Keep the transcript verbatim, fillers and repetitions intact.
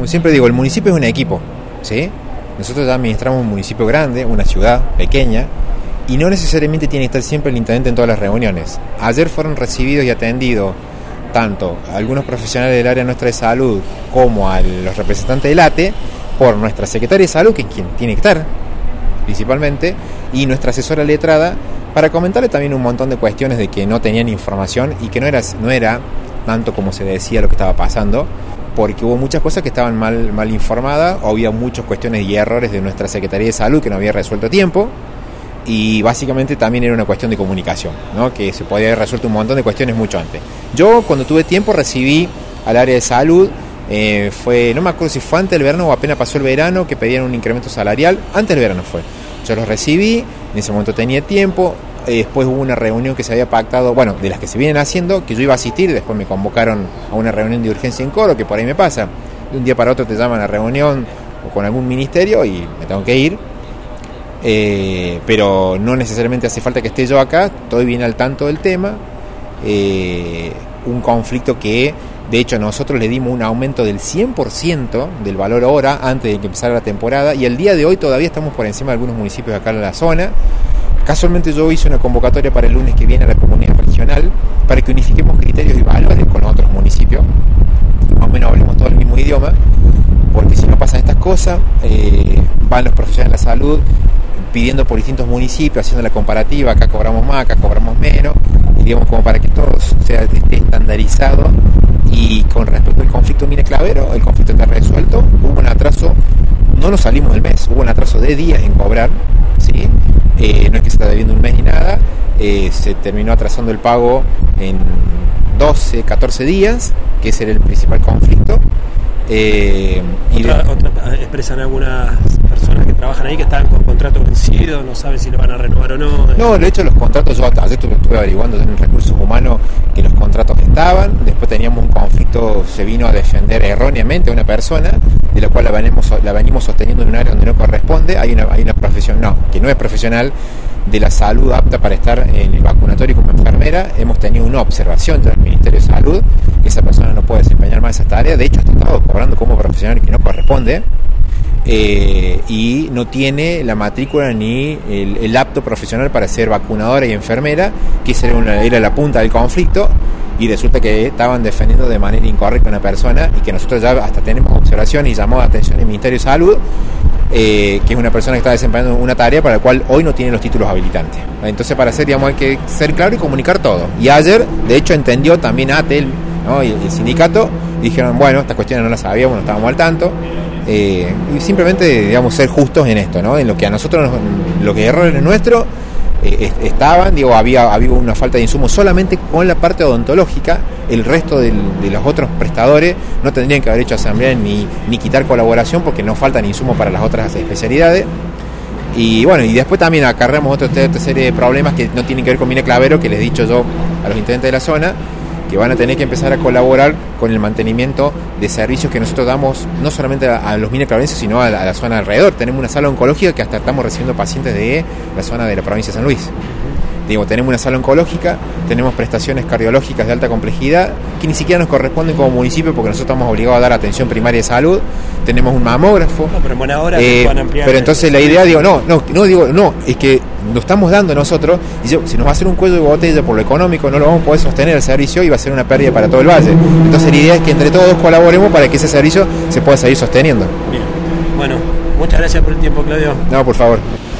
Como siempre digo, el municipio es un equipo, ¿sí? Nosotros ya administramos un municipio grande, una ciudad pequeña, y no necesariamente tiene que estar siempre el intendente en todas las reuniones. Ayer fueron recibidos y atendidos tanto a algunos profesionales del área nuestra de salud como a los representantes del A T E por nuestra secretaria de salud, que es quien tiene que estar principalmente, y nuestra asesora letrada, para comentarle también un montón de cuestiones de que no tenían información y que no era, no era tanto como se decía lo que estaba pasando, porque hubo muchas cosas que estaban mal, mal informadas, o había muchas cuestiones y errores de nuestra Secretaría de Salud que no había resuelto a tiempo, y básicamente también era una cuestión de comunicación, ¿no? Que se podía haber resuelto un montón de cuestiones mucho antes. Yo, cuando tuve tiempo, recibí al área de salud, eh, fue, no me acuerdo si fue antes del verano o apenas pasó el verano, que pedían un incremento salarial. Antes del verano fue. Yo los recibí, en ese momento tenía tiempo. Eh, después hubo una reunión que se había pactado, bueno, de las que se vienen haciendo, que yo iba a asistir, después me convocaron a una reunión de urgencia en Coro, que por ahí me pasa. De un día para otro te llaman a reunión o con algún ministerio y me tengo que ir. Eh, pero no necesariamente hace falta que esté yo acá, estoy bien al tanto del tema. Eh, un conflicto que, de hecho, nosotros le dimos un aumento del cien por ciento del valor hora antes de que empezara la temporada, y el día de hoy todavía estamos por encima de algunos municipios acá en la zona. Casualmente yo hice una convocatoria para el lunes que viene a la comunidad regional para que unifiquemos criterios y valores con los otros municipios, más o menos hablemos todo el mismo idioma, porque si no pasan estas cosas, eh, van los profesionales de la salud pidiendo por distintos municipios, haciendo la comparativa, acá cobramos más, acá cobramos menos, y digamos como para que todo sea esté estandarizado. Y con respecto al conflicto Mine Clavero, el conflicto está resuelto, hubo un atraso, no nos salimos del mes, hubo un atraso de días en cobrar, ¿sí? Eh, no es que se está debiendo un mes ni nada, eh, se terminó atrasando el pago en doce, catorce días, que ese era el principal conflicto. Eh, y otra, de... otra, expresan algunas personas que trabajan ahí que están con contrato vencido, no saben si lo van a renovar o no. No, de hecho los contratos, yo ayer estuve, estuve averiguando en recursos humanos que los contratos estaban, después teníamos un conflicto, se vino a defender erróneamente a una persona, de la cual la venimos, la venimos sosteniendo en un área donde no corresponde. Hay una, hay una profesión, no, que no es profesional de la salud apta para estar en el vacunatorio como enfermera. Hemos tenido una observación del Ministerio de Salud, que esa persona no puede desempeñar más esa tarea, de hecho está estado cobrando como profesional que no corresponde, eh, y no tiene la matrícula ni el, el apto profesional para ser vacunadora y enfermera, que esa era, una, era la punta del conflicto, y resulta que estaban defendiendo de manera incorrecta a una persona, y que nosotros ya hasta tenemos observación y llamó la atención del Ministerio de Salud, eh, que es una persona que está desempeñando una tarea para la cual hoy no tiene los títulos habilitantes. Entonces, para hacer, digamos, hay que ser claro y comunicar todo. Y ayer, de hecho, entendió también A T E L, ¿no? y el sindicato, y dijeron, bueno, estas cuestiones no las sabíamos, no estábamos al tanto, eh, y simplemente, digamos, ser justos en esto, ¿no? En lo que a nosotros, lo que errores nuestros eh, estaban, digo, había, había una falta de insumos solamente con la parte odontológica. El resto del, de los otros prestadores no tendrían que haber hecho asamblea ni, ni quitar colaboración, porque no faltan insumos para las otras especialidades. Y bueno, y después también acarreamos otra, otra serie de problemas que no tienen que ver con Mine Clavero, que les he dicho yo a los intendentes de la zona, que van a tener que empezar a colaborar con el mantenimiento de servicios que nosotros damos, no solamente a, a los mineclaverenses, sino a la, a la zona alrededor. Tenemos una sala oncológica que hasta estamos recibiendo pacientes de la zona de la provincia de San Luis. Digo, tenemos una sala oncológica, tenemos prestaciones cardiológicas de alta complejidad que ni siquiera nos corresponden como municipio, porque nosotros estamos obligados a dar atención primaria de salud. Tenemos un mamógrafo. No, pero en buena hora eh, van a ampliar. Pero entonces la idea, digo, no, no, no digo, no, es que lo estamos dando nosotros, y yo, si nos va a hacer un cuello de botella por lo económico, no lo vamos a poder sostener el servicio y va a ser una pérdida para todo el valle. Entonces la idea es que entre todos colaboremos para que ese servicio se pueda seguir sosteniendo. Bien. Bueno, muchas gracias por el tiempo, Claudio. No, por favor.